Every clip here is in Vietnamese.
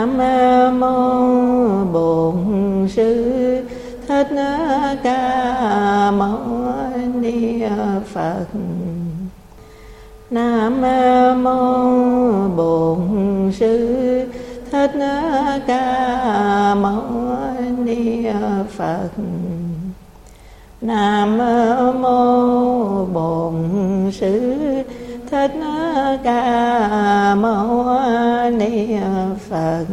Nam mô Bổn Sư Thích Ca Mâu Ni Phật. Nam mô Bổn Sư Thích Ca Mâu Ni Phật. Nam mô Bổn Sư Thích Ca Mâu Ni Phật.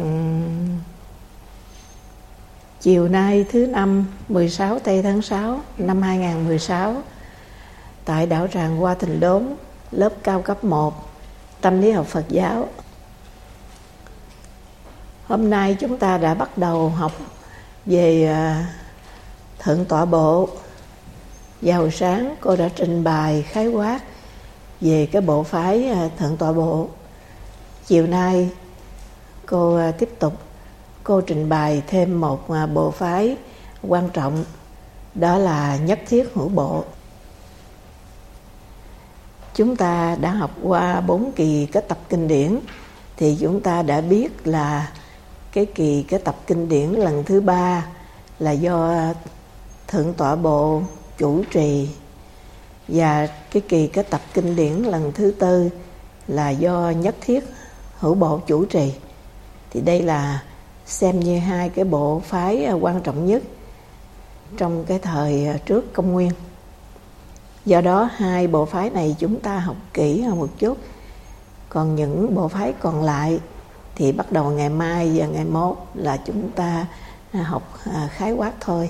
Chiều nay thứ Năm 16 tây tháng 6 năm 2016 tại đạo tràng Hoa Thịnh Đốn, lớp cao cấp 1 Tâm lý học Phật giáo. Hôm nay chúng ta đã bắt đầu học về Thượng Tọa Bộ. Và hồi sáng cô đã trình bày khái quát về cái bộ phái Thượng Tọa Bộ. Chiều nay cô tiếp tục trình bày thêm một bộ phái quan trọng, đó là Nhất Thiết Hữu Bộ. Chúng ta đã học qua 4 kỳ kết tập kinh điển, thì chúng ta đã biết là cái kỳ kết tập kinh điển lần thứ 3 là do Thượng Tọa Bộ chủ trì, và cái kỳ kết tập kinh điển lần thứ 4 là do Nhất Thiết Hữu Bộ chủ trì. Thì đây là xem như hai cái bộ phái quan trọng nhất trong cái thời trước công nguyên. Do đó hai bộ phái này chúng ta học kỹ hơn một chút. Còn những bộ phái còn lại thì bắt đầu ngày mai và ngày mốt là chúng ta học khái quát thôi.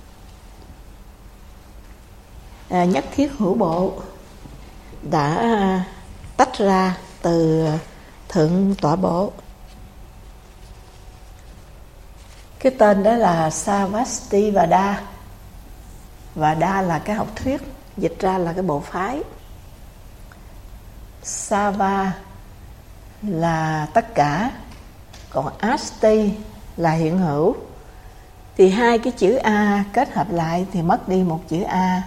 Nhất Thiết Hữu Bộ đã tách ra từ Thượng Tọa Bộ. Cái tên đó là Sarvastivada. Và đa là cái học thuyết, dịch ra là cái bộ phái. Sava là tất cả, còn Asti là hiện hữu. Thì hai cái chữ A kết hợp lại thì mất đi một chữ A,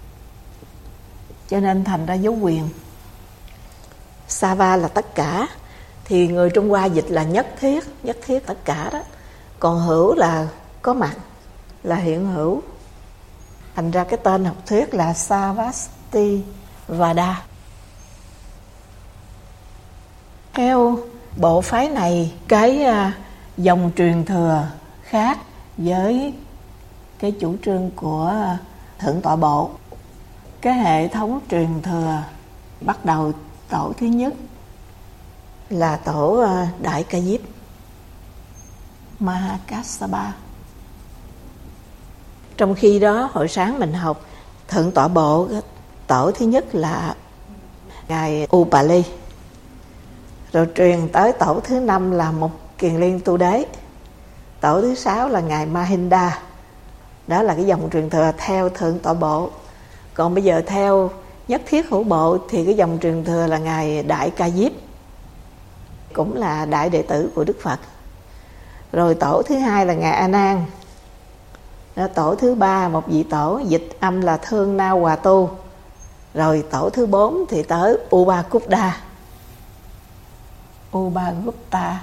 cho nên thành ra dấu quyền. Sava là tất cả, thì người Trung Hoa dịch là nhất thiết tất cả đó. Còn hữu là có mặt, là hiện hữu. Thành ra cái tên học thuyết là Sarvastivada. Theo bộ phái này, cái dòng truyền thừa khác với cái chủ trương của Thượng Tọa Bộ. Cái hệ thống truyền thừa bắt đầu tổ thứ nhất là tổ Đại Ca Diếp Mahakassapa. Trong khi đó hồi sáng mình học Thượng Tọa Bộ, tổ thứ nhất là ngài Upali, rồi truyền tới tổ thứ 5 là một Kiền Liên Tu Đế, tổ thứ 6 là ngài Mahinda. Đó là cái dòng truyền thừa theo Thượng Tọa Bộ. Còn bây giờ theo Nhất Thiết Hữu Bộ thì cái dòng truyền thừa là ngài Đại Ca Diếp, cũng là đại đệ tử của Đức Phật. Rồi tổ thứ 2 là ngài A Nan. Tổ thứ 3 một vị tổ dịch âm là Thương Na Hòa Tu. Rồi tổ thứ 4 thì tới Ubagupta.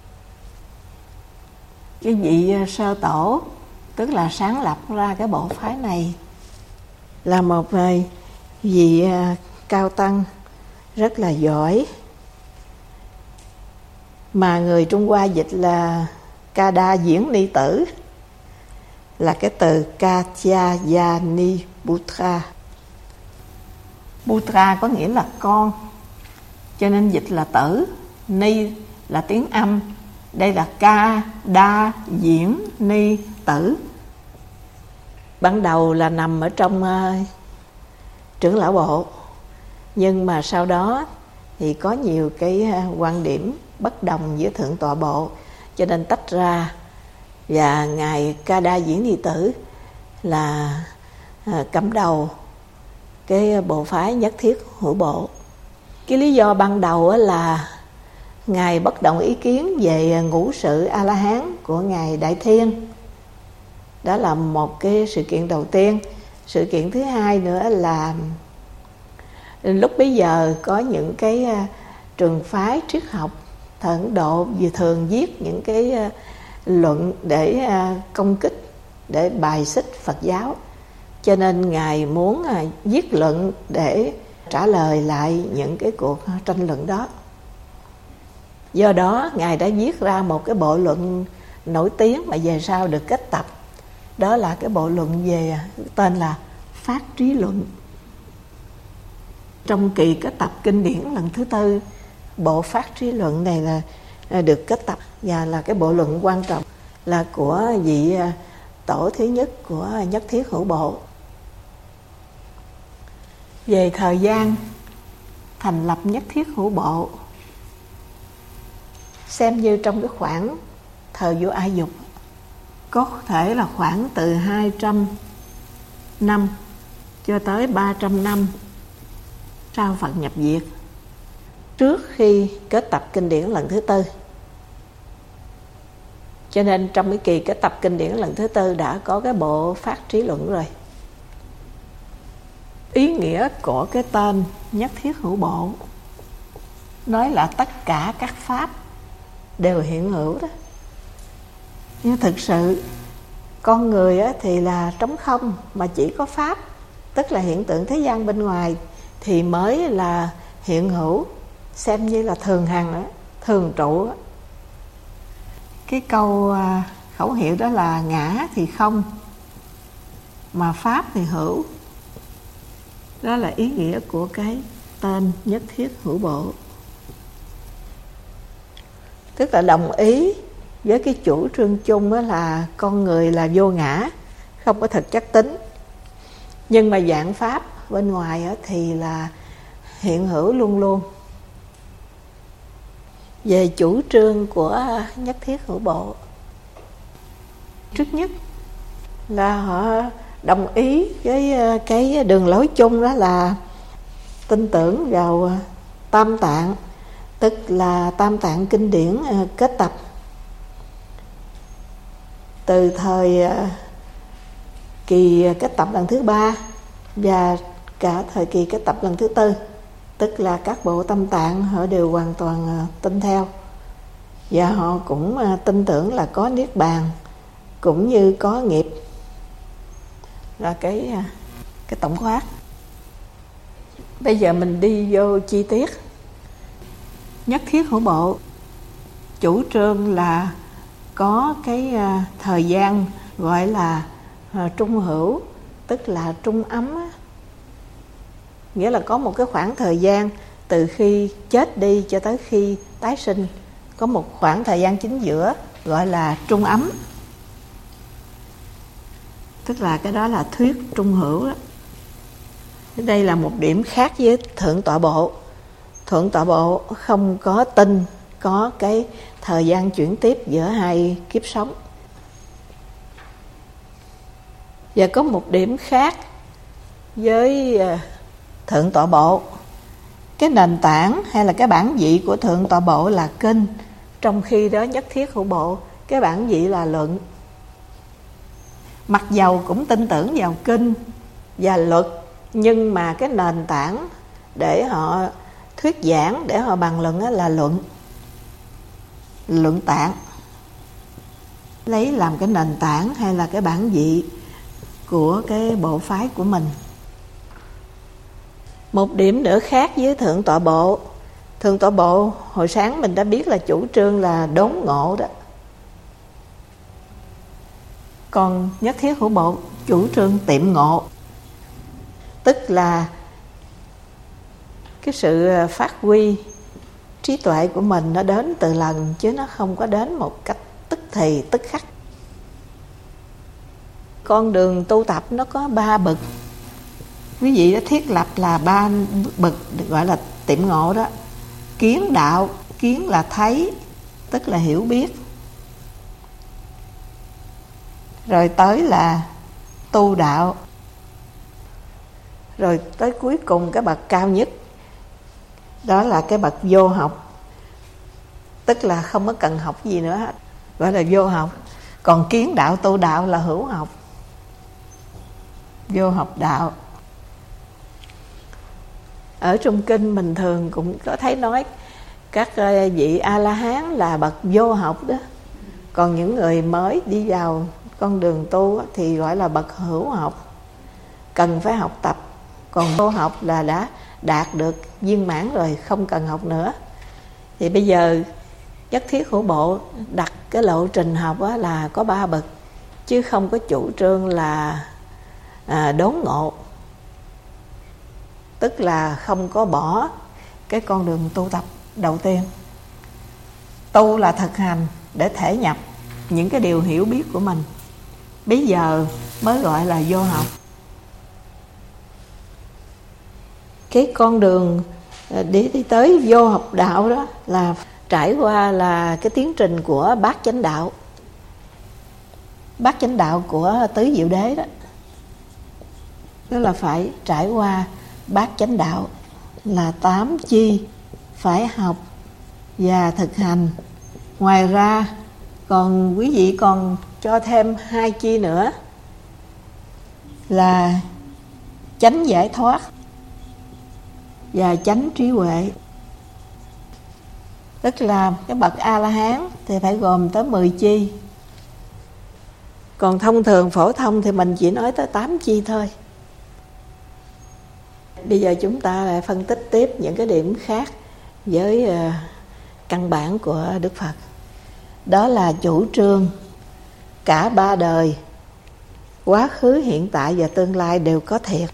Cái vị sơ tổ, tức là sáng lập ra cái bộ phái này, là một vị cao tăng rất là giỏi, mà người Trung Hoa dịch là Kada Diễn Ni Tử, là cái từ Katyayani Putra. Putra có nghĩa là con, cho nên dịch là tử. Ni là tiếng âm, đây là Kada Diễn Ni Tử. Ban đầu là nằm ở trong trưởng lão bộ, nhưng mà sau đó thì có nhiều cái quan điểm bất đồng với Thượng Tọa Bộ, cho nên tách ra. Và ngài Kada Diễn Ni Tử là cầm đầu cái bộ phái Nhất Thiết Hữu Bộ. Cái lý do ban đầu là ngài bất đồng ý kiến về ngũ sự A-la-hán của ngài Đại Thiên. Đó là một cái sự kiện đầu tiên. Sự kiện thứ hai nữa là lúc bấy giờ có những cái trường phái triết học Thời Ấn Độ vừa thường viết những cái luận để công kích, để bài xích Phật giáo, cho nên Ngài muốn viết luận để trả lời lại những cái cuộc tranh luận đó. Do đó Ngài đã viết ra một cái bộ luận nổi tiếng mà về sau được kết tập. Đó là cái bộ luận về tên là Phát Trí Luận. Trong kỳ kết tập kinh điển lần thứ tư, bộ Phát Trí Luận này là được kết tập và là cái bộ luận quan trọng, là của vị tổ thứ nhất của Nhất Thiết Hữu Bộ. Về thời gian thành lập Nhất Thiết Hữu Bộ, xem như trong cái khoảng thời vua A Dục, có thể là khoảng từ 200 năm cho tới 300 năm sau Phật nhập diệt, trước khi kết tập kinh điển lần thứ tư. Cho nên trong cái kỳ kết tập kinh điển lần thứ tư đã có cái bộ Phát Trí Luận rồi. Ý nghĩa của cái tên Nhất Thiết Hữu Bộ nói là tất cả các pháp đều hiện hữu đó. Nhưng thực sự con người thì là trống không, mà chỉ có pháp, tức là hiện tượng thế gian bên ngoài, thì mới là hiện hữu, xem như là thường hằng, thường trụ. Cái câu khẩu hiệu đó là ngã thì không, mà pháp thì hữu. Đó là ý nghĩa của cái tên Nhất Thiết Hữu Bộ. Tức là đồng ý với cái chủ trương chung là con người là vô ngã, không có thực chất tính. Nhưng mà dạng pháp bên ngoài thì là hiện hữu luôn luôn. Về chủ trương của Nhất Thiết Hữu Bộ, trước nhất là họ đồng ý với cái đường lối chung, đó là tin tưởng vào Tam Tạng, tức là Tam Tạng kinh điển kết tập từ thời kỳ kết tập lần thứ ba và cả thời kỳ kết tập lần thứ tư, tức là các bộ Tam Tạng họ đều hoàn toàn tin theo, và họ cũng tin tưởng là có niết bàn cũng như có nghiệp, là cái tổng quát. Bây giờ mình đi vô chi tiết. Nhất Thiết Hữu Bộ chủ trương là có cái thời gian gọi là trung hữu, tức là trung ấm, nghĩa là có một cái khoảng thời gian từ khi chết đi cho tới khi tái sinh, có một khoảng thời gian chính giữa gọi là trung ấm, tức là cái đó là thuyết trung hữu đó. Đây là một điểm khác với Thượng Tọa Bộ. Thượng Tọa Bộ không có tin có cái thời gian chuyển tiếp giữa hai kiếp sống. Và có một điểm khác với Thượng Tọa Bộ. Cái nền tảng hay là cái bản vị của Thượng Tọa Bộ là kinh, trong khi đó Nhất Thiết Hữu Bộ cái bản vị là luận. Mặc dầu cũng tin tưởng vào kinh và luật, nhưng mà cái nền tảng để họ thuyết giảng, để họ bàn luận là luận tạng, lấy làm cái nền tảng hay là cái bản vị của cái bộ phái của mình. Một điểm nữa khác với Thượng Tọa Bộ, Thượng Tọa Bộ hồi sáng mình đã biết là chủ trương là đốn ngộ đó. Còn Nhất Thiết Hữu Bộ chủ trương tiệm ngộ, tức là cái sự phát huy trí tuệ của mình nó đến từ lần, chứ nó không có đến một cách tức thì tức khắc. Con đường tu tập nó có 3 bậc. Quý vị đã thiết lập là 3 bậc gọi là tiệm ngộ đó. Kiến đạo, kiến là thấy, tức là hiểu biết. Rồi tới là tu đạo. Rồi tới cuối cùng cái bậc cao nhất, đó là cái bậc vô học, tức là không có cần học gì nữa hết, gọi là vô học. Còn kiến đạo, tu đạo là hữu học, vô học đạo. Ở trong kinh mình thường cũng có thấy nói các vị A-la-hán là bậc vô học đó. Còn những người mới đi vào con đường tu thì gọi là bậc hữu học, cần phải học tập. Còn vô học là đã đạt được viên mãn rồi, không cần học nữa. Thì bây giờ Nhất Thiết Hữu Bộ đặt cái lộ trình học là có 3 bậc, chứ không có chủ trương là đốn ngộ, tức là không có bỏ cái con đường tu tập đầu tiên. Tu là thực hành để thể nhập những cái điều hiểu biết của mình, bây giờ mới gọi là vô học. Cái con đường để đi tới vô học đạo đó là trải qua là cái tiến trình của Bát Chánh Đạo. Bát Chánh Đạo của Tứ Diệu Đế đó, tức là phải trải qua Bát Chánh Đạo là 8 chi phải học và thực hành. Ngoài ra còn quý vị còn cho thêm 2 chi nữa là chánh giải thoát và chánh trí huệ. Tức là cái bậc A-la-hán thì phải gồm tới 10 chi. Còn thông thường phổ thông thì mình chỉ nói tới 8 chi thôi. Bây giờ chúng ta lại phân tích tiếp những cái điểm khác với căn bản của Đức Phật. Đó là chủ trương cả 3 đời, quá khứ, hiện tại và tương lai đều có thiệt.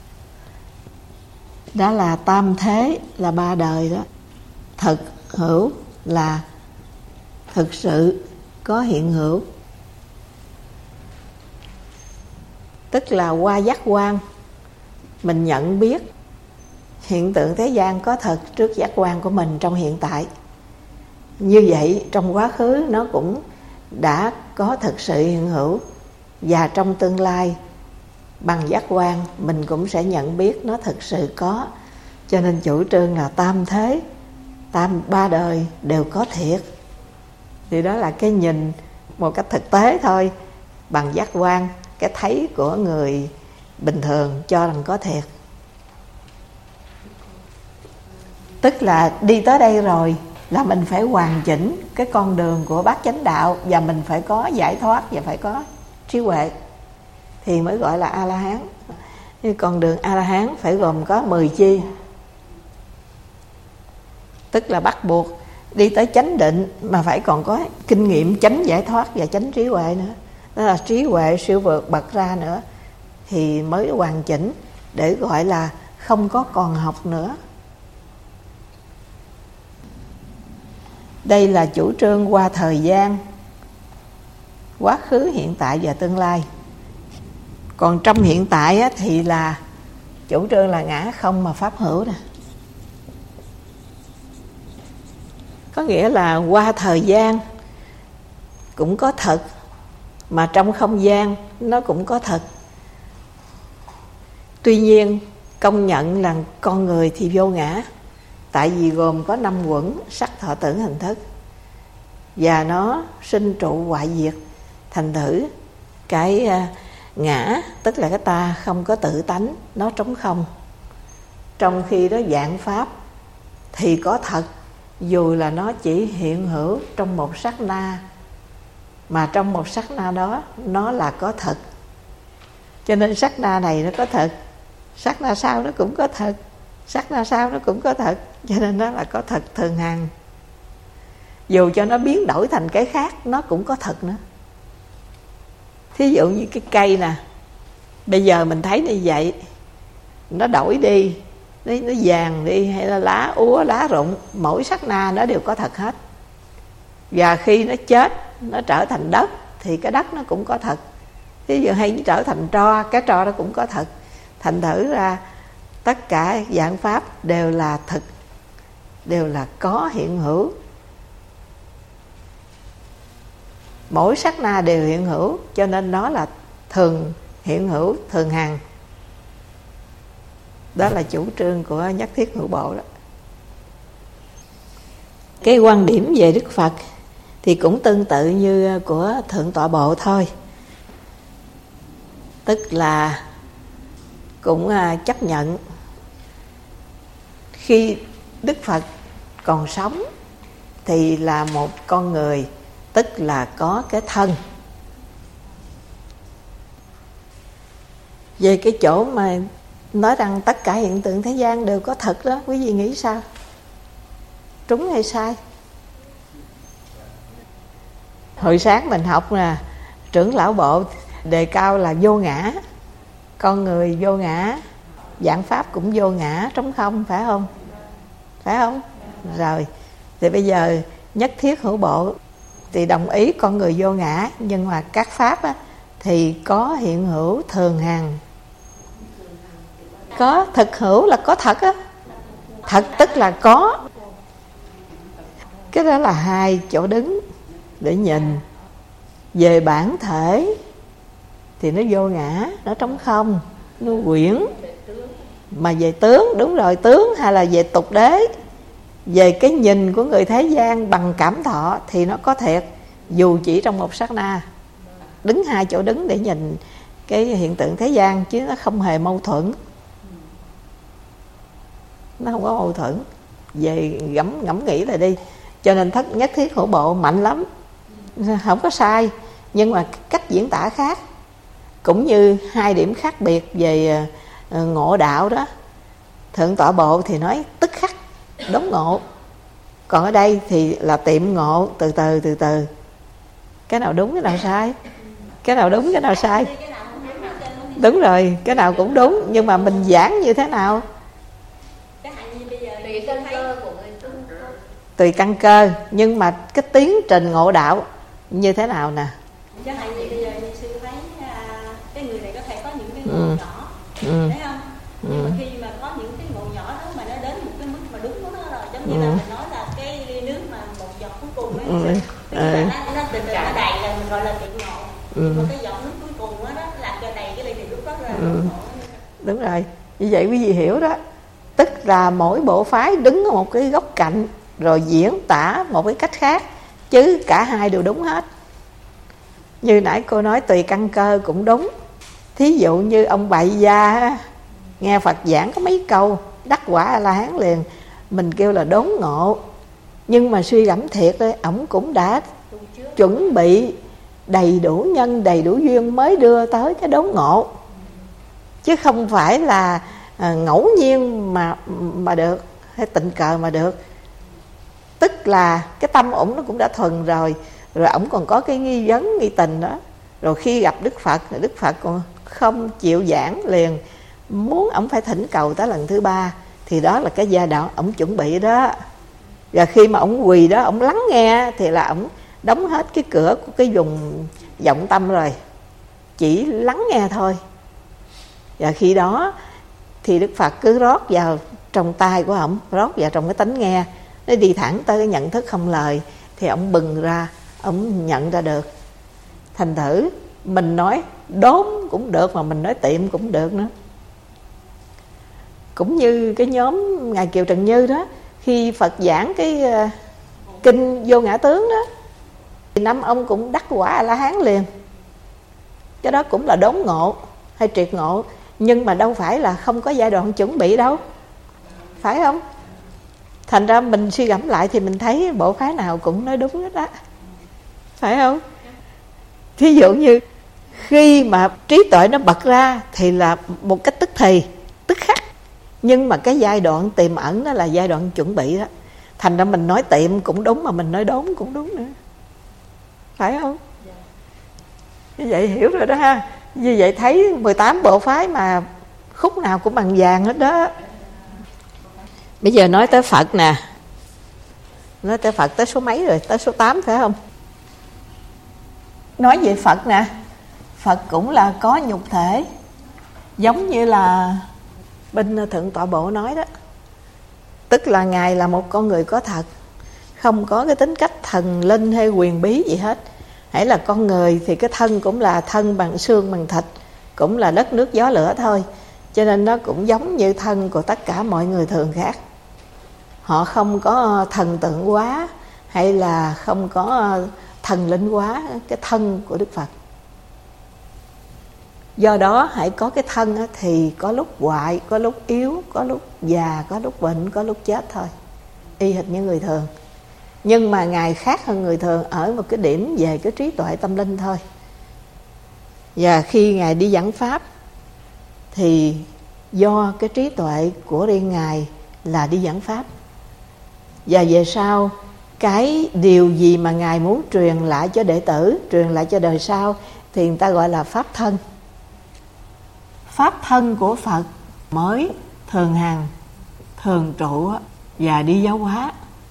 Đó là tam thế là 3 đời đó. Thực hữu là thực sự có hiện hữu, tức là qua giác quan mình nhận biết hiện tượng thế gian có thật trước giác quan của mình trong hiện tại. Như vậy trong quá khứ nó cũng đã có thực sự hiện hữu, và trong tương lai bằng giác quan mình cũng sẽ nhận biết nó thực sự có. Cho nên chủ trương là tam thế, 3 đời đều có thiệt. Thì đó là cái nhìn một cách thực tế thôi, bằng giác quan, cái thấy của người bình thường cho rằng có thiệt. Tức là đi tới đây rồi là mình phải hoàn chỉnh cái con đường của Bát Chánh Đạo, và mình phải có giải thoát và phải có trí huệ thì mới gọi là A-la-hán. Con đường A-la-hán phải gồm có 10 chi, tức là bắt buộc đi tới chánh định mà phải còn có kinh nghiệm chánh giải thoát và chánh trí huệ nữa. Đó là trí huệ siêu vượt bật ra nữa thì mới hoàn chỉnh, để gọi là không có còn học nữa. Đây là chủ trương qua thời gian, quá khứ, hiện tại và tương lai. Còn trong hiện tại thì là chủ trương là ngã không mà pháp hữu nè. Có nghĩa là qua thời gian cũng có thật, mà trong không gian nó cũng có thật. Tuy nhiên công nhận là con người thì vô ngã, tại vì gồm có 5 quẩn sắc thọ tưởng hành thức, và nó sinh trụ hoại diệt. Thành thử cái ngã, tức là cái ta không có tự tánh, nó trống không. Trong khi đó vạn pháp thì có thật, dù là nó chỉ hiện hữu trong một sát na, mà trong một sát na đó nó là có thật. Cho nên sát na này nó có thật, sát na sau nó cũng có thật, sát na sau nó cũng có thật. Cho nên nó là có thật thường hằng. Dù cho nó biến đổi thành cái khác, nó cũng có thật nữa. Thí dụ như cái cây nè, bây giờ mình thấy như vậy, nó đổi đi, nó vàng đi, hay là lá úa, lá rụng, mỗi sát na nó đều có thật hết. Và khi nó chết, nó trở thành đất, thì cái đất nó cũng có thật. Thí dụ hay trở thành tro, cái tro nó cũng có thật. Thành thử ra tất cả vạn pháp đều là thực, đều là có hiện hữu. Mỗi sát na đều hiện hữu, cho nên nó là thường hiện hữu, thường hằng. Đó là chủ trương của Nhất Thiết Hữu Bộ đó. Cái quan điểm về Đức Phật thì cũng tương tự như của Thượng Tọa Bộ thôi. Tức là cũng chấp nhận khi Đức Phật còn sống thì là một con người, tức là có cái thân. Về cái chỗ mà nói rằng tất cả hiện tượng thế gian đều có thật đó, quý vị nghĩ sao? Trúng hay sai? Hồi sáng mình học là trưởng lão bộ đề cao là vô ngã, con người vô ngã, vạn pháp cũng vô ngã, trống không, phải không? Phải không? Rồi, thì bây giờ nhất thiết hữu bộ thì đồng ý con người vô ngã, nhưng mà các pháp á, thì có hiện hữu thường hằng. Có thực hữu là có thật á, thật tức là có. Cái đó là hai chỗ đứng để nhìn. Về bản thể thì nó vô ngã, nó trống không, nó quyển. Mà về tướng, đúng rồi, tướng hay là về tục đế, về cái nhìn của người thế gian bằng cảm thọ thì nó có thiệt, dù chỉ trong một sát na. Đứng hai chỗ đứng để nhìn cái hiện tượng thế gian, chứ nó không hề mâu thuẫn. Nó không có mâu thuẫn. Về ngẫm nghĩ lại đi. Cho nên nhất thiết hữu bộ mạnh lắm, không có sai, nhưng mà cách diễn tả khác. Cũng như hai điểm khác biệt về ngộ đạo đó. Thượng tọa bộ thì nói tức khắc đốn ngộ, còn ở đây thì là tiệm ngộ, từ từ. Cái nào đúng, cái nào sai? Cái nào đúng, cái nào sai? Đúng rồi, cái nào cũng đúng, nhưng mà mình giảng như thế nào? Tùy căn cơ, nhưng mà cái tiến trình ngộ đạo như thế nào nè? Chẳng hạn như bây giờ như sư thấy cái người này có thể có những cái ngộ nhỏ, thấy không? Nhưng mà khi mà có những cái ngộ nhỏ đó mà nó đến một cái mức mà đúng của nó rồi, giống như là mình nói là cái ly nước mà một giọt cuối cùng ấy, nó từ từ nó đầy là mình gọi là tiện ngộ. Nhưng mà cái giọt nước cuối cùng đó làm cho đầy cái ly thì lúc đó là ngộ. Đúng rồi, như vậy quý vị hiểu đó. Tức là mỗi bộ phái đứng ở một cái góc cạnh rồi diễn tả một cái cách khác, chứ cả hai đều đúng hết. Như nãy cô nói tùy căn cơ cũng đúng. Thí dụ như ông Bại Gia nghe Phật giảng có mấy câu đắc quả A-la-hán liền, mình kêu là đốn ngộ. Nhưng mà suy gẫm thiệt đấy, ổng cũng đã chuẩn bị đầy đủ nhân, đầy đủ duyên mới đưa tới cái đốn ngộ, chứ không phải là ngẫu nhiên mà được, hay tình cờ mà được. Tức là cái tâm ổng nó cũng đã thuần rồi ổng còn có cái nghi vấn, nghi tình đó. Rồi khi gặp Đức Phật còn không chịu giảng liền, muốn ổng phải thỉnh cầu tới lần thứ ba, thì đó là cái giai đoạn ổng chuẩn bị đó. Và khi mà ổng quỳ đó, ổng lắng nghe thì là ổng đóng hết cái cửa của cái vùng vọng tâm rồi, chỉ lắng nghe thôi. Và khi đó thì Đức Phật cứ rót vào trong tai của ổng, rót vào trong cái tánh nghe, nó đi thẳng tới cái nhận thức không lời, thì ổng bừng ra, ổng nhận ra được. Thành thử mình nói đốn cũng được, mà mình nói tiệm cũng được nữa. Cũng như cái nhóm Ngài Kiều Trần Như đó, khi Phật giảng cái kinh Vô Ngã Tướng đó, thì năm ông cũng đắc quả A-la-hán liền. Cái đó cũng là đốn ngộ hay triệt ngộ, nhưng mà đâu phải là không có giai đoạn chuẩn bị đâu, phải không? Thành ra mình suy gẫm lại thì mình thấy bộ phái nào cũng nói đúng hết đó, phải không? Thí dụ như khi mà trí tuệ nó bật ra thì là một cách tức thì, tức khắc. Nhưng mà cái giai đoạn tiềm ẩn đó là giai đoạn chuẩn bị đó. Thành ra mình nói tiệm cũng đúng, mà mình nói đốn cũng đúng nữa, phải không? Như vậy hiểu rồi đó ha. Như vậy thấy 18 bộ phái mà khúc nào cũng bằng vàng hết đó. Bây giờ nói tới Phật nè. Nói tới Phật tới số mấy rồi? Tới số 8 phải không? Nói về Phật nè, Phật cũng là có nhục thể, giống như là bên Thượng tọa bộ nói đó. Tức là Ngài là một con người có thật, không có cái tính cách thần linh hay quyền bí gì hết. Hãy là con người thì cái thân cũng là thân bằng xương bằng thịt, cũng là đất nước gió lửa thôi. Cho nên nó cũng giống như thân của tất cả mọi người thường khác. Họ không có thần tượng quá, hay là không có thần linh quá cái thân của Đức Phật. Do đó hãy có cái thân thì có lúc hoại, có lúc yếu, có lúc già, có lúc bệnh, có lúc chết thôi. y hệt như người thường. Nhưng mà Ngài khác hơn người thường ở một cái điểm về cái trí tuệ tâm linh thôi. Và khi Ngài đi giảng pháp thì do cái trí tuệ của riêng Ngài là đi giảng pháp. Và về sau cái điều gì mà Ngài muốn truyền lại cho đệ tử, truyền lại cho đời sau thì người ta gọi là pháp thân. Pháp thân của Phật mới thường hằng, thường trụ và đi giáo hóa.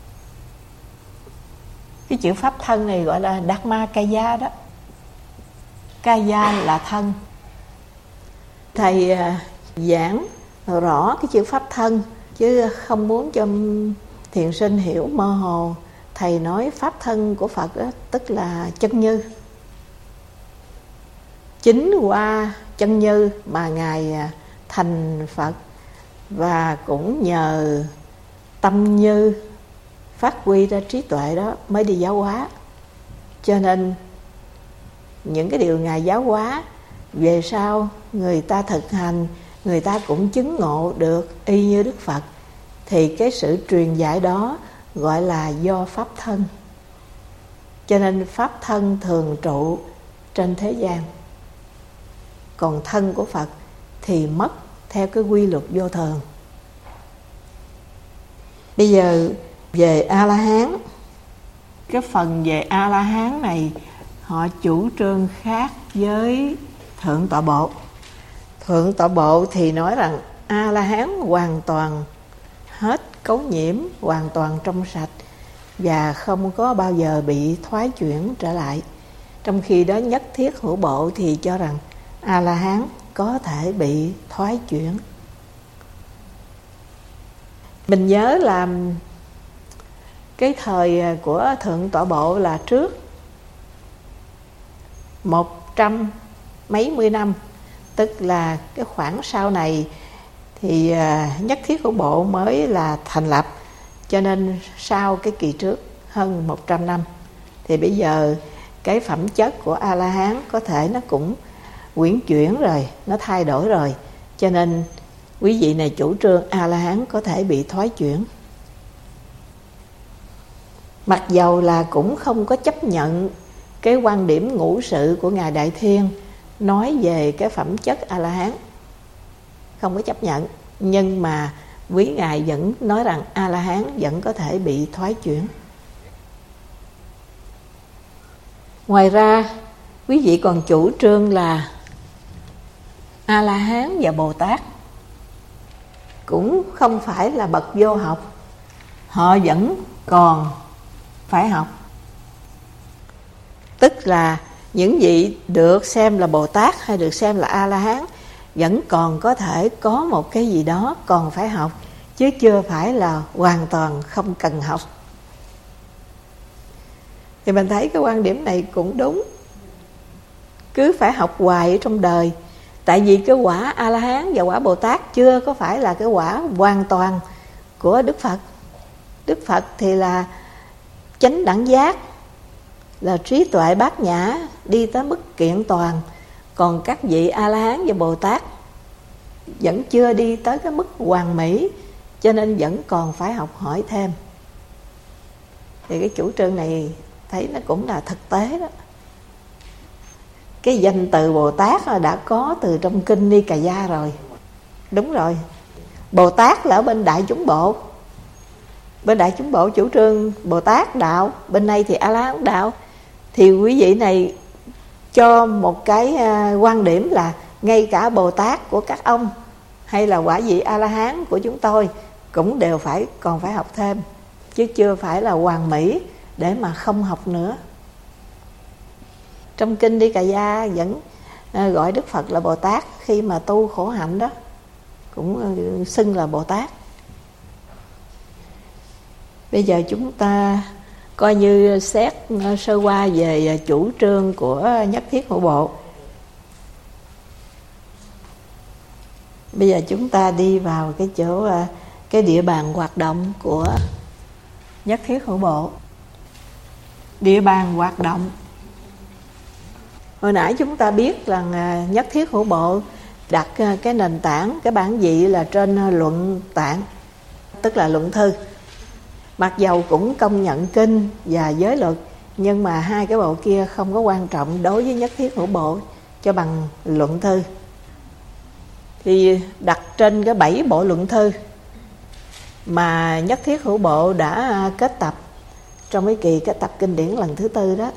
Cái chữ pháp thân này gọi là Dhamma Kaya đó. Kaya là thân. Thầy giảng rõ cái chữ pháp thân chứ không muốn cho thiền sinh hiểu mơ hồ. Thầy nói pháp thân của Phật đó, tức là chân như. Chính qua chân như mà Ngài thành Phật, và cũng nhờ tâm như phát huy ra trí tuệ đó mới đi giáo hóa. Cho nên những cái điều Ngài giáo hóa về sau người ta thực hành, người ta cũng chứng ngộ được y như Đức Phật. Thì cái sự truyền dạy đó gọi là do pháp thân. Cho nên pháp thân thường trụ trên thế gian. Còn thân của Phật thì mất theo cái quy luật vô thường. Bây giờ về A-la-hán, cái phần về A-la-hán này họ chủ trương khác với Thượng Tọa Bộ. Thượng Tọa Bộ thì nói rằng A-la-hán hoàn toàn hết cấu nhiễm, hoàn toàn trong sạch và không có bao giờ bị thoái chuyển trở lại. Trong khi đó Nhất Thiết Hữu Bộ thì cho rằng A-la-hán có thể bị thoái chuyển. Mình nhớ là cái thời của Thượng Tọa Bộ là trước 100 mấy mươi năm, tức là cái khoảng sau này thì Nhất Thiết Hữu Bộ mới là thành lập. Cho nên sau cái kỳ trước hơn 100 năm thì bây giờ cái phẩm chất của A-la-hán có thể nó cũng quyển chuyển rồi, nó thay đổi rồi. Cho nên quý vị này chủ trương A-la-hán có thể bị thoái chuyển. Mặc dầu là cũng không có chấp nhận cái quan điểm ngũ sự của Ngài Đại Thiên nói về cái phẩm chất A-la-hán, không có chấp nhận. Nhưng mà quý Ngài vẫn nói rằng A-la-hán vẫn có thể bị thoái chuyển. Ngoài ra quý vị còn chủ trương là A-la-hán và Bồ-Tát cũng không phải là bậc vô học, họ vẫn còn phải học. Tức là những vị được xem là Bồ Tát hay được xem là A-la-hán vẫn còn có thể có một cái gì đó còn phải học, chứ chưa phải là hoàn toàn không cần học. Thì mình thấy cái quan điểm này cũng đúng. Cứ phải học hoài ở trong đời. Tại vì cái quả A-la-hán và quả Bồ Tát chưa có phải là cái quả hoàn toàn của Đức Phật. Đức Phật thì là chánh đẳng giác, là trí tuệ bát nhã, đi tới mức kiện toàn. Còn các vị A-la-hán và Bồ Tát vẫn chưa đi tới cái mức hoàn mỹ, cho nên vẫn còn phải học hỏi thêm. Thì cái chủ trương này thấy nó cũng là thực tế đó. Cái danh từ Bồ Tát đã có từ trong kinh Nikaya rồi. Đúng rồi, Bồ Tát là ở bên Đại Chúng Bộ. Bên Đại Chúng Bộ chủ trương Bồ Tát đạo, bên này thì A-la-hán đạo. Thì quý vị này cho một cái quan điểm là ngay cả Bồ Tát của các ông hay là quả vị A-la-hán của chúng tôi cũng đều còn phải học thêm, chứ chưa phải là hoàn mỹ để mà không học nữa. Trong kinh Nikaya vẫn gọi Đức Phật là Bồ Tát, khi mà tu khổ hạnh đó cũng xưng là Bồ Tát. Bây giờ chúng ta coi như xét sơ qua về chủ trương của Nhất Thiết Hữu Bộ. Bây giờ chúng ta đi vào cái chỗ cái địa bàn hoạt động của Nhất Thiết Hữu Bộ. Địa bàn hoạt động, hồi nãy chúng ta biết rằng Nhất Thiết Hữu Bộ đặt cái nền tảng, cái bản vị là trên luận tạng, tức là luận thư. Mặc dầu cũng công nhận kinh và giới luật, nhưng mà hai cái bộ kia không có quan trọng đối với nhất thiết hữu bộ cho bằng luận thư. Thì đặt trên cái 7 bộ luận thư mà nhất thiết hữu bộ đã kết tập trong cái kỳ kết tập kinh điển lần thứ 4 đó.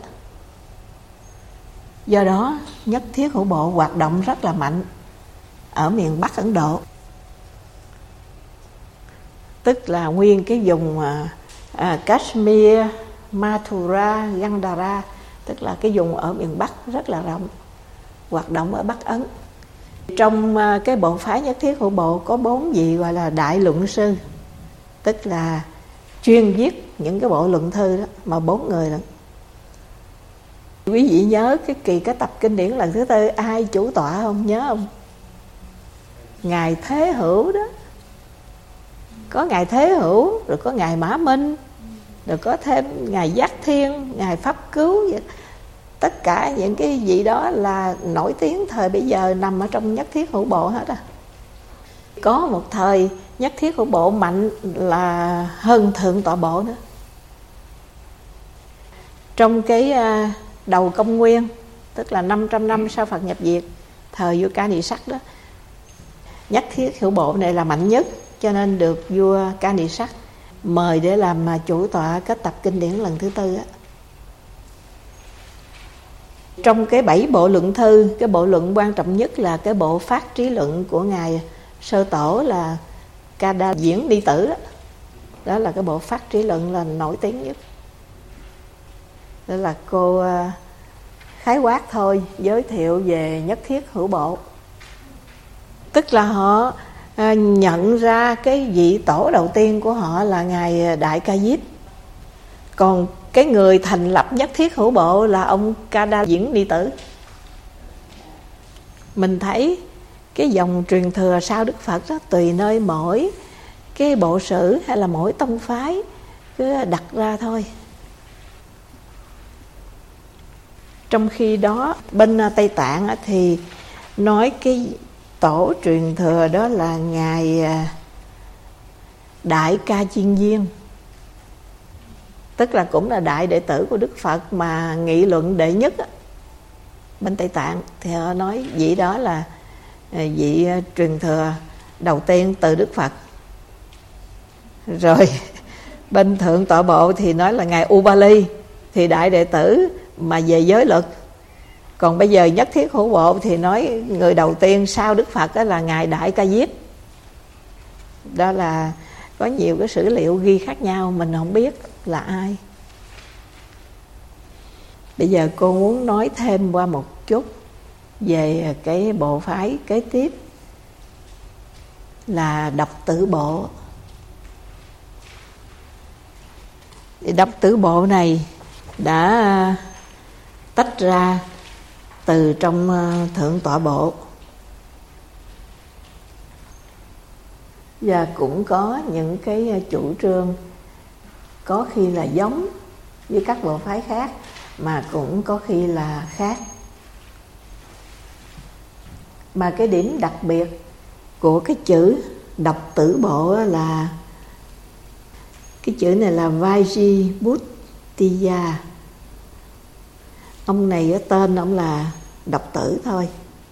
Do đó nhất thiết hữu bộ hoạt động rất là mạnh ở miền Bắc Ấn Độ, tức là nguyên cái vùng Kashmir, Mathura, Gandhara, tức là cái vùng ở miền Bắc rất là rộng, hoạt động ở Bắc Ấn. Trong cái bộ phái nhất thiết hữu bộ có 4 vị gọi là đại luận sư, tức là chuyên viết những cái bộ luận thư đó, mà 4 người lận. Quý vị nhớ cái kỳ kết tập kinh điển lần thứ 4 ai chủ tọa không? Nhớ không? Ngài Thế Hữu đó. Có Ngài Thế Hữu, rồi có Ngài Mã Minh, rồi có thêm Ngài Giác Thiên, Ngài Pháp Cứu. Vậy. Tất cả những cái vị đó là nổi tiếng thời bây giờ nằm ở trong nhất thiết hữu bộ hết à. Có một thời nhất thiết hữu bộ mạnh là hơn thượng tọa bộ nữa. Trong cái đầu công nguyên, tức là 500 năm sau Phật nhập diệt, thời vua Ca Ni Sắc đó, nhất thiết hữu bộ này là mạnh nhất, cho nên được vua Ca Ni Sắc mời để làm chủ tọa kết tập kinh điển lần thứ 4 á. Trong cái 7 bộ luận thư, cái bộ luận quan trọng nhất là cái bộ phát trí luận của Ngài Sơ Tổ là Ca Đa Diễn Ni Tử đó. Đó là cái bộ phát trí luận là nổi tiếng nhất. Đó là cô khái quát thôi, giới thiệu về nhất thiết hữu bộ. Tức là họ nhận ra cái vị tổ đầu tiên của họ là Ngài Đại Ca Diếp. Còn cái người thành lập nhất thiết hữu bộ là ông Ca Đa Diễn Ni Tử. Mình thấy cái dòng truyền thừa sau Đức Phật đó, tùy nơi mỗi cái bộ sử hay là mỗi tông phái cứ đặt ra thôi. Trong khi đó bên Tây Tạng thì nói cái tổ truyền thừa đó là Ngài Đại Ca Chiên Viên, tức là cũng là đại đệ tử của Đức Phật mà nghị luận đệ nhất bên Tây Tạng. Thì họ nói vị đó là vị truyền thừa đầu tiên từ Đức Phật. Rồi bên thượng tọa bộ thì nói là Ngài Ubali, thì đại đệ tử mà về giới luật. Còn bây giờ nhất thiết hữu bộ thì nói người đầu tiên sau Đức Phật đó là Ngài Đại Ca Diếp. Đó là có nhiều cái sử liệu ghi khác nhau, mình không biết là ai. Bây giờ cô muốn nói thêm qua một chút về cái bộ phái kế tiếp là Độc Tử Bộ. Độc Tử Bộ này đã tách ra từ trong thượng tọa bộ, và cũng có những cái chủ trương có khi là giống với các bộ phái khác, mà cũng có khi là khác. Mà cái điểm đặc biệt của cái chữ Độc Tử Bộ là cái chữ này là Vajibhutiya. Ông này tên ông là Độc Tử thôi.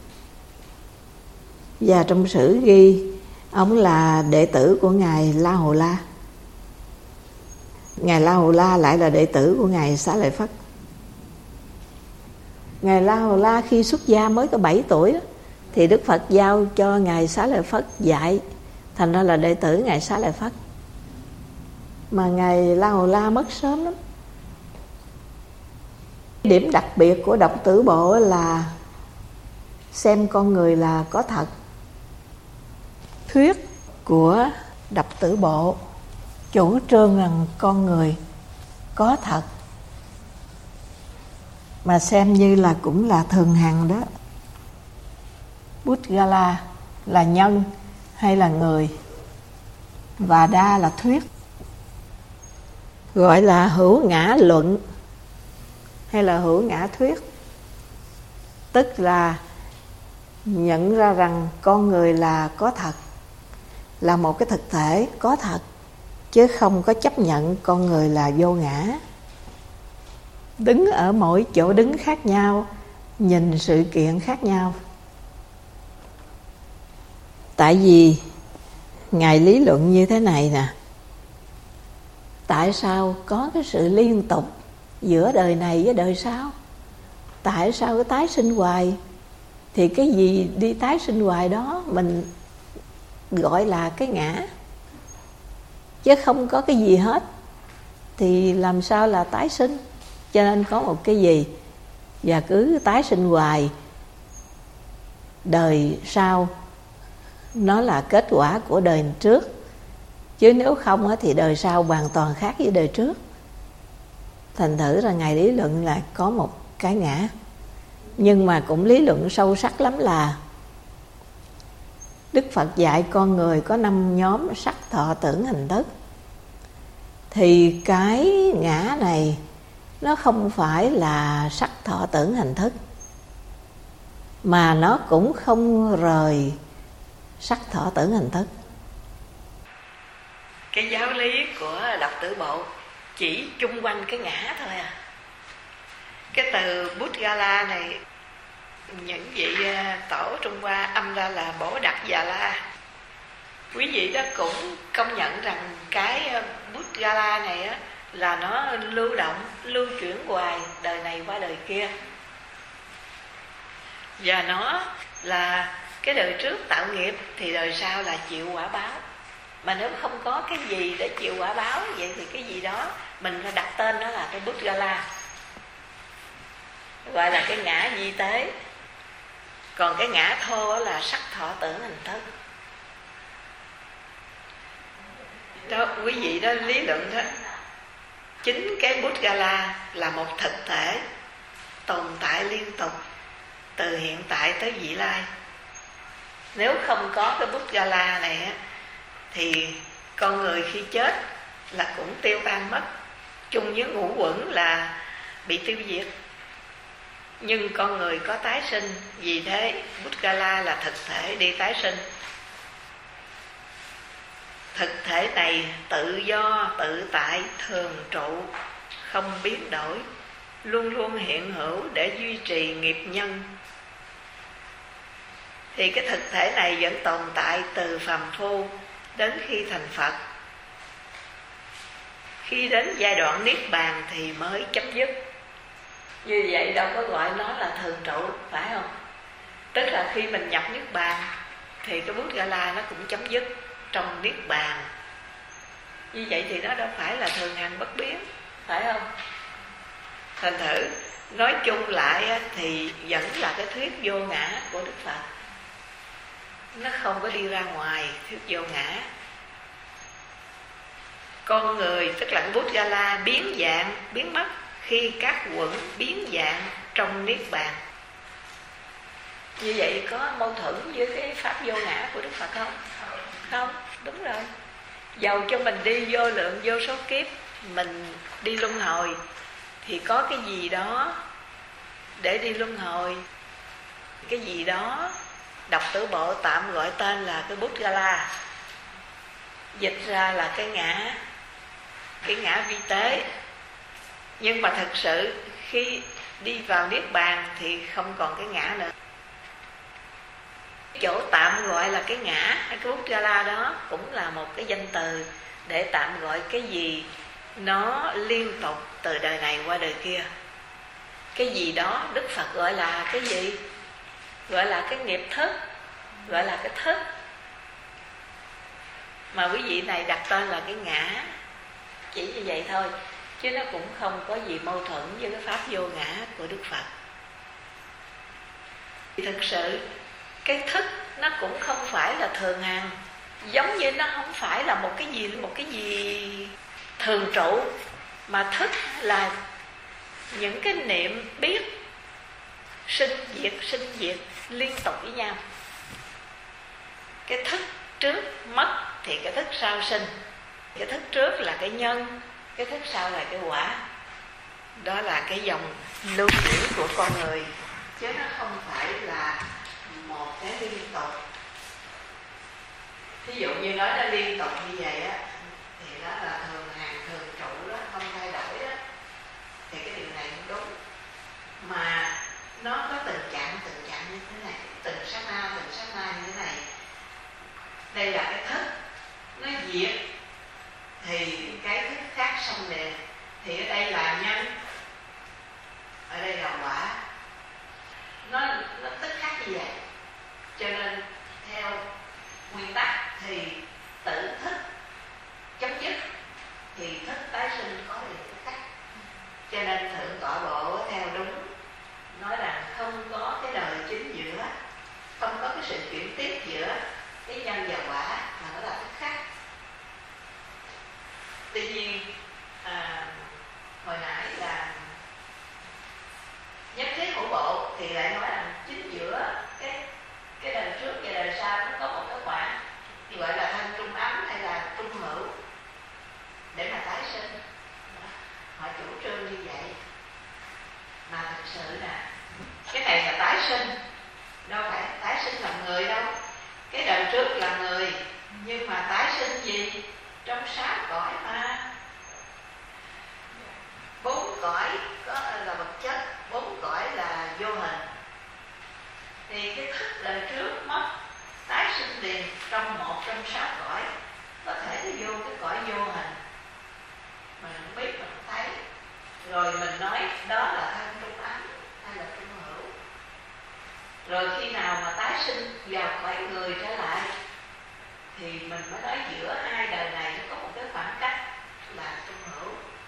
Và trong sử ghi ông là đệ tử của Ngài La Hầu La. Ngài La Hầu La lại là đệ tử của Ngài Xá Lợi Phất. Ngài La Hầu La khi xuất gia mới có 7 tuổi đó, thì Đức Phật giao cho Ngài Xá Lợi Phất dạy, thành ra là đệ tử Ngài Xá Lợi Phất. Mà Ngài La Hầu La mất sớm lắm. Điểm đặc biệt của Độc Tử Bộ là xem con người là có thật. Thuyết của Độc Tử Bộ chủ trương rằng con người có thật, mà xem như là cũng là thường hằng đó. Pudgala là nhân hay là người, và đa là thuyết, gọi là hữu ngã luận hay là hữu ngã thuyết. Tức là nhận ra rằng con người là có thật, là một cái thực thể có thật, chứ không có chấp nhận con người là vô ngã. Đứng ở mỗi chỗ đứng khác nhau, nhìn sự kiện khác nhau. Tại vì Ngài lý luận như thế này nè: tại sao có cái sự liên tục giữa đời này với đời sau? Tại sao cái tái sinh hoài? Thì cái gì đi tái sinh hoài đó mình gọi là cái ngã, chứ không có cái gì hết thì làm sao là tái sinh? Cho nên có một cái gì và cứ tái sinh hoài, đời sau nó là kết quả của đời trước, chứ nếu không thì đời sau hoàn toàn khác với đời trước. Thành thử là Ngài lý luận là có một cái ngã, nhưng mà cũng lý luận sâu sắc lắm là Đức Phật dạy con người có 5 nhóm sắc thọ tưởng hành thức. Thì cái ngã này nó không phải là sắc thọ tưởng hành thức, mà nó cũng không rời sắc thọ tưởng hành thức. Cái giáo lý của Độc Tử Bộ chỉ chung quanh cái ngã thôi à. Cái từ Bút-ga-la này, những vị tổ Trung Hoa âm ra là Bổ Đặc Già La. Quý vị đó cũng công nhận rằng cái Bút-ga-la này á, là nó lưu động, lưu chuyển hoài, đời này qua đời kia. Và nó là cái đời trước tạo nghiệp thì đời sau là chịu quả báo. Mà nếu không có cái gì để chịu quả báo, vậy thì cái gì đó mình phải đặt tên đó là cái Bút-ga-la, gọi là cái ngã vi tế. Còn cái ngã thô là sắc thọ tưởng hành thức. Đó, quý vị đó lý luận đó, chính cái Bút-ga-la là một thực thể tồn tại liên tục từ hiện tại tới vị lai. Nếu không có cái Bút-ga-la này á, thì con người khi chết là cũng tiêu tan mất, chung với ngũ uẩn là bị tiêu diệt. Nhưng con người có tái sinh, vì thế Bút-ga-la là thực thể đi tái sinh. Thực thể này tự do, tự tại, thường trụ, không biến đổi, luôn luôn hiện hữu để duy trì nghiệp nhân. Thì cái thực thể này vẫn tồn tại từ phàm phu đến khi thành Phật. Khi đến giai đoạn Niết Bàn thì mới chấm dứt. Như vậy đâu có gọi nó là thường trụ, phải không? Tức là khi mình nhập Niết Bàn thì cái Bút-ga-la nó cũng chấm dứt trong Niết Bàn. Như vậy thì nó đâu phải là thường hằng bất biến, phải không? Thành thử nói chung lại thì vẫn là cái thuyết vô ngã của Đức Phật. Nó không có đi ra ngoài thuyết vô ngã. Con người tức là cái Bút-ga-la biến dạng, biến mất khi các uẩn biến dạng trong Niết Bàn. Như vậy có mâu thuẫn với cái pháp vô ngã của Đức Phật không? Không, đúng rồi. Dầu cho mình đi vô lượng vô số kiếp, mình đi luân hồi, thì có cái gì đó để đi luân hồi. Cái gì đó Độc Tử Bộ tạm gọi tên là cái Bút-ga-la, dịch ra là cái ngã vi tế. Nhưng mà thật sự khi đi vào Niết Bàn thì không còn cái ngã nữa. Chỗ tạm gọi là cái ngã hay cái Bút-ga-la đó cũng là một cái danh từ để tạm gọi cái gì nó liên tục từ đời này qua đời kia. Cái gì đó Đức Phật gọi là cái gì? Gọi là cái nghiệp thức, gọi là cái thức. Mà quý vị này đặt tên là cái ngã, chỉ như vậy thôi, chứ nó cũng không có gì mâu thuẫn với cái pháp vô ngã của Đức Phật. Thực sự cái thức nó cũng không phải là thường hằng, giống như nó không phải là một cái gì thường trụ, mà thức là những cái niệm biết sinh diệt liên tục với nhau. Cái thức trước mất thì cái thức sau sinh. Cái thức trước là cái nhân, cái thức sau là cái quả. Đó là cái dòng lưu chuyển của con người, chứ nó không phải là một cái liên tục. Ví dụ như nói nó liên tục như vậy á, thì đó là thì cái thức khác xong liền. Thì ở đây là nhân, ở đây là quả, nó tức khác như vậy. Cho nên theo nguyên tắc thì tự thức chấm dứt thì thức tái sinh có liền tức khác. Cho nên Thượng Tọa Bộ theo đúng nói rằng không có cái đời chính giữa, không có cái sự chuyển tiếp giữa cái nhân và quả, mà nó là tức khác. Tuy nhiên hồi nãy là Nhất Thiết Hữu Bộ thì lại nói rằng chính giữa cái đời trước và đời sau nó có một cái khoảng gọi là thân trung ấm hay là trung hữu để mà tái sinh. Họ chủ trương như vậy. Mà thực sự là cái này là tái sinh, đâu phải tái sinh làm người đâu. Cái đời trước là người, nhưng mà tái sinh gì? Trong 6 cõi mà. 4 cõi có là vật chất, 4 cõi là vô hình. Thì cái thức đời trước mất, tái sinh liền trong một trong 6 cõi. Có thể nó vô cái cõi vô hình, mình không biết, mình không thấy. Rồi mình nói đó là thân trung ấm hay là trung hữu. Rồi khi nào mà tái sinh vào cõi người trở lại thì mình mới nói giữa hai đời này nó có một cái khoảng cách là trung hữu.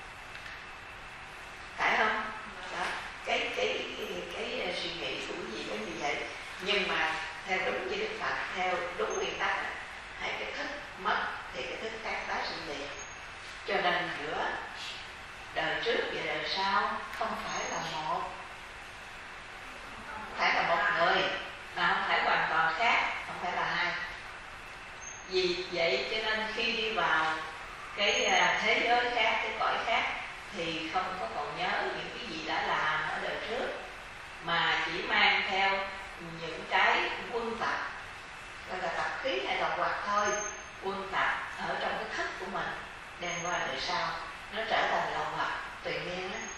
Phải không? Đó. Cái suy nghĩ của quý vị nó như vậy. Nhưng mà theo đúng như Đức Phật, theo đúng nguyên tắc, hãy cái thức mất thì cái thức khác tái sinh liền. Cho nên giữa đời trước và đời sau không phải là một, không phải là một người, mà không phải hoàn toàn khác, không phải là hai. Vì vậy cho nên khi đi vào cái thế giới khác, cái cõi khác thì không có còn nhớ những cái gì đã làm ở đời trước, mà chỉ mang theo những cái quân tập, gọi là tập khí hay là hoạt thôi, quân tập ở trong cái thức của mình đem qua đời sau, nó trở thành lậu hoặc tùy nhiên á.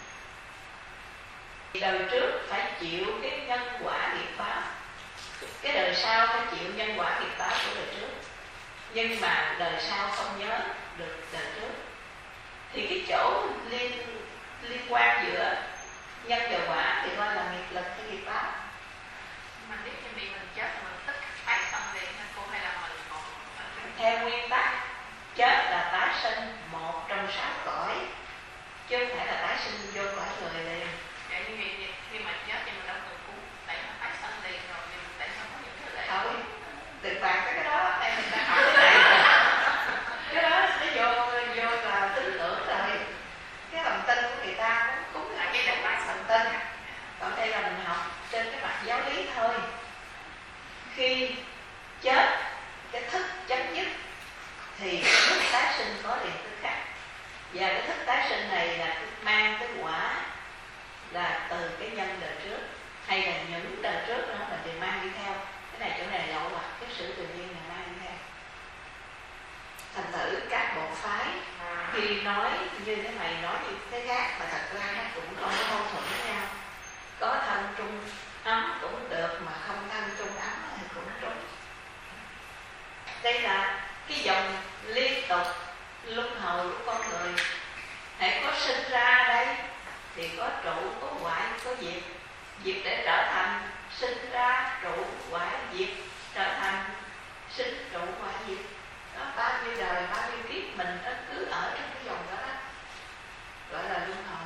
Đời trước phải chịu cái nhân quả nghiệp báo, cái đời sau phải chịu nhân quả nghiệp báo của đời trước. Nhưng mà đời sau không nhớ được đời trước, thì cái chỗ liên quan giữa nhân và quả thì coi là nghiệp lực hay nghiệp báo. Mình biết khi mình chết mình tức tái sinh liền cô, hay là mình còn theo nguyên tắc chết là tái sinh một trong 6 cõi, chứ không phải là tái sinh vô cõi người liền. Vậy như vậy khi mà chết thì mình đâu cần cứu để mà tái sinh liền rồi, nhưng tại sao có những cái lễ thôi đừng bàn cái đó, em mình đã hỏi cái này cái đó nó vô là tín ngưỡng rồi, cái lòng tin của người ta cũng là cái lòng tin. Còn đây là mình học trên cái mặt giáo lý thôi. Khi chết cái thức chấm dứt thì cái thức tái sinh có liền tức khắc, và cái thức tái sinh này là mang cái quả là từ cái nhân đời trước hay là những đời trước đó mình đều mang đi theo. Cái này chỗ này lậu hoặc cái sự tự nhiên là mang đi theo. Thành thử các bộ phái khi nói như thế này nói như thế khác, mà thật ra nó cũng không có mâu thuẫn với nhau. Có thân trung ấm cũng được, mà không thân trung ấm thì cũng đúng. Đây là cái dòng liên tục luân hồi của con người. Hãy có sinh ra đây thì có trụ, có hoại, có diệt. Diệt để trở thành sinh ra, trụ, hoại, diệt, trở thành sinh, trụ, hoại, diệt. Đó, bao nhiêu đời, bao nhiêu kiếp mình nó cứ ở trong cái dòng đó, gọi là luân hồi.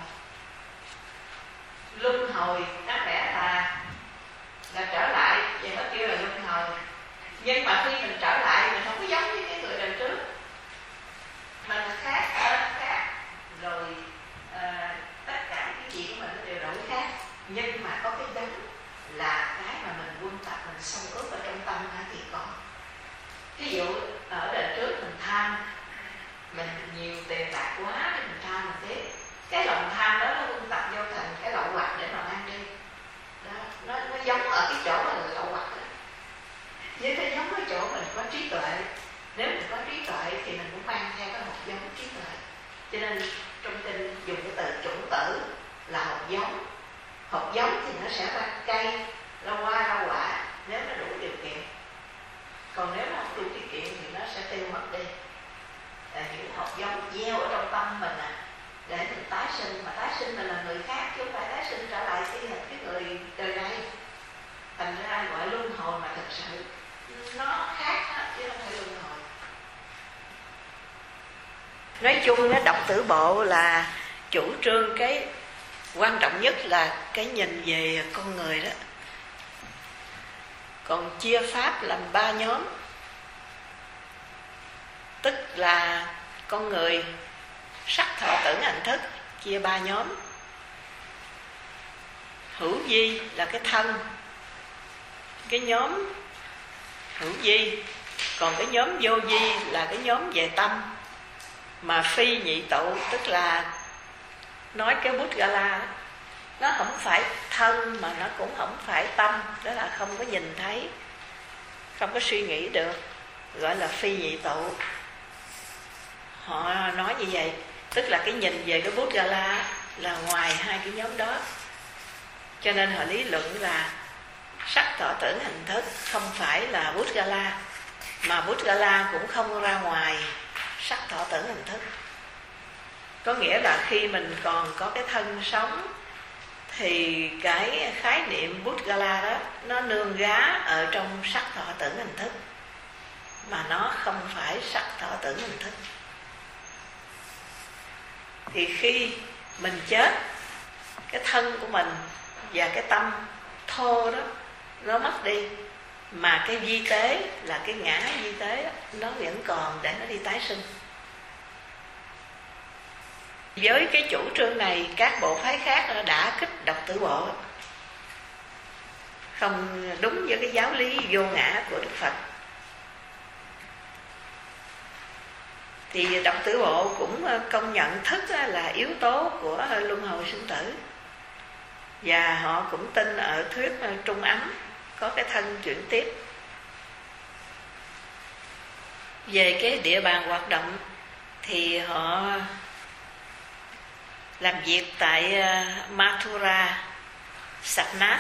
Luân hồi đáng lẽ là trở lại, vậy nó kêu là luân hồi. Nhưng mà khi mình trở lại mình không có giống với cái người đời trước, mình khác, khác rồi tất cả cái gì của mình nó đều đổi khác. Nhưng mà có cái giống là cái mà mình quân tập, mình xông ướp ở trong tâm thì có. Ví dụ ở đời trước mình tham, mình nhiều tiền bạc quá thì mình tham mình tiếp. Cái lòng tham đó nó quân tập vô thành cái lậu hoặc để mà mang đi. Đó, nó giống ở cái chỗ là lậu hoặc đó. Với cái giống ở chỗ mình có trí tuệ. Nếu mình có trí tuệ thì mình cũng mang theo cái hột giống trí tuệ. Cho nên trong kinh dùng cái từ chủng tử là hột giống. Hột giống thì nó sẽ ra cây, ra hoa, ra quả nếu nó đủ điều kiện. Còn nếu nó không đủ điều kiện thì nó sẽ tiêu mất đi. Là những hạt giống gieo ở trong tâm mình để mình tái sinh, mà tái sinh mình là người khác chứ không phải tái sinh trở lại cái người đời này. Thành ra gọi luân hồi mà thực sự nó khác chứ không phải luân hồi. Nói chung đọc Tử Bộ là chủ trương cái quan trọng nhất là cái nhìn về con người đó. Còn chia pháp làm 3 nhóm, tức là con người, sắc thọ tưởng hành thức, chia 3 nhóm. Hữu vi là cái thân, cái nhóm hữu vi. Còn cái nhóm vô vi là cái nhóm về tâm. Mà phi nhị tụ tức là nói cái Bút Gala, nó không phải thân mà nó cũng không phải tâm, đó là không có nhìn thấy, không có suy nghĩ được, gọi là phi nhị tụ. Họ nói như vậy, tức là cái nhìn về cái Bút Gala là ngoài hai cái nhóm đó. Cho nên họ lý luận là sắc thọ tưởng hành thức không phải là Bút Gala, mà Bút Gala cũng không ra ngoài sắc thọ tưởng hành thức. Có nghĩa là khi mình còn có cái thân sống thì cái khái niệm Bút Gala đó nó nương gá ở trong sắc thọ tưởng hành thức, mà nó không phải sắc thọ tưởng hành thức. Thì khi mình chết, cái thân của mình và cái tâm thô đó nó mất đi, mà cái vi tế là cái ngã vi tế đó, nó vẫn còn để nó đi tái sinh. Với cái chủ trương này, các bộ phái khác đã kích đọc Tử Bộ, không đúng với cái giáo lý vô ngã của Đức Phật. Thì đọc Tử Bộ cũng công nhận thức là yếu tố của luân hồi sinh tử, và họ cũng tin ở thuyết trung ấm có cái thân chuyển tiếp. Về cái địa bàn hoạt động thì họ làm việc tại Mathura, Satnat.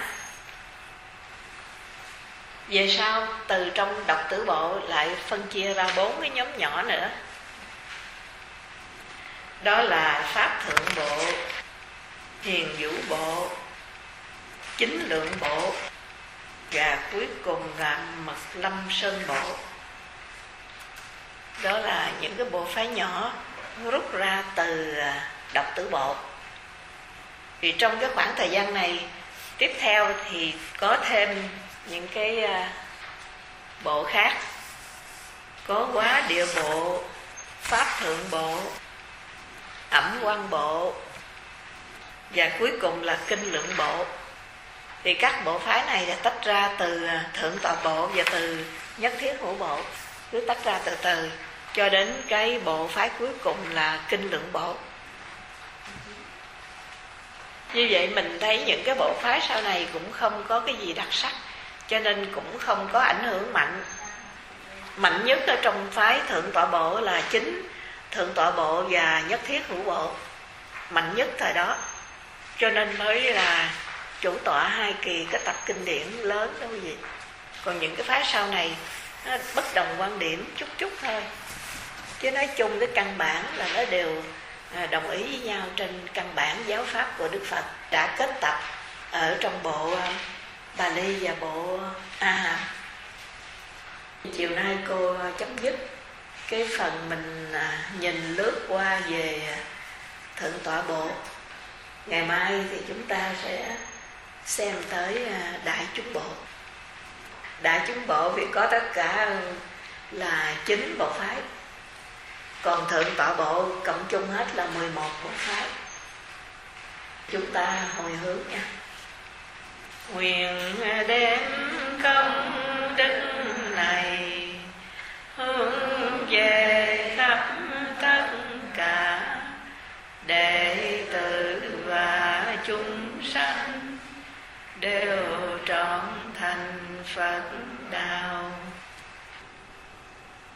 Về sau từ trong đọc Tử Bộ lại phân chia ra 4 cái nhóm nhỏ nữa. Đó là Pháp Thượng Bộ, Hiền Vũ Bộ, Chính Lượng Bộ, và cuối cùng là Mật Lâm Sơn Bộ. Đó là những cái bộ phái nhỏ rút ra từ đọc Tử Bộ. Thì trong cái khoảng thời gian này tiếp theo thì có thêm những cái bộ khác, có Quá Địa Bộ, Pháp Thượng Bộ, Ẩm Quan Bộ, và cuối cùng là Kinh Lượng Bộ. Thì các bộ phái này đã tách ra từ Thượng Tọa Bộ và từ Nhất Thiết Hữu Bộ, cứ tách ra từ từ cho đến cái bộ phái cuối cùng là Kinh Lượng Bộ. Như vậy mình thấy những cái bộ phái sau này cũng không có cái gì đặc sắc, cho nên cũng không có ảnh hưởng mạnh. Mạnh nhất ở trong phái Thượng Tọa Bộ là chính Thượng Tọa Bộ và Nhất Thiết Hữu Bộ, mạnh nhất thời đó, cho nên mới là chủ tọa 2 kỳ cái tập kinh điển lớn đâu gì. Còn những cái phái sau này nó bất đồng quan điểm chút chút thôi, chứ nói chung cái căn bản là nó đều đồng ý với nhau trên căn bản giáo pháp của Đức Phật đã kết tập ở trong bộ Bali và bộ A Hàm. Chiều nay cô chấm dứt cái phần mình nhìn lướt qua về Thượng Tọa Bộ. Ngày mai thì chúng ta sẽ xem tới Đại Chúng Bộ. Đại Chúng Bộ vì có tất cả là 9 bộ phái, còn Thượng Tọa Bộ cộng chung hết là 11 bộ phái. Chúng ta hồi hướng nha. Nguyện đem công đức này hướng về khắp tất cả đệ tử và chúng sanh đều trọn thành Phật đạo.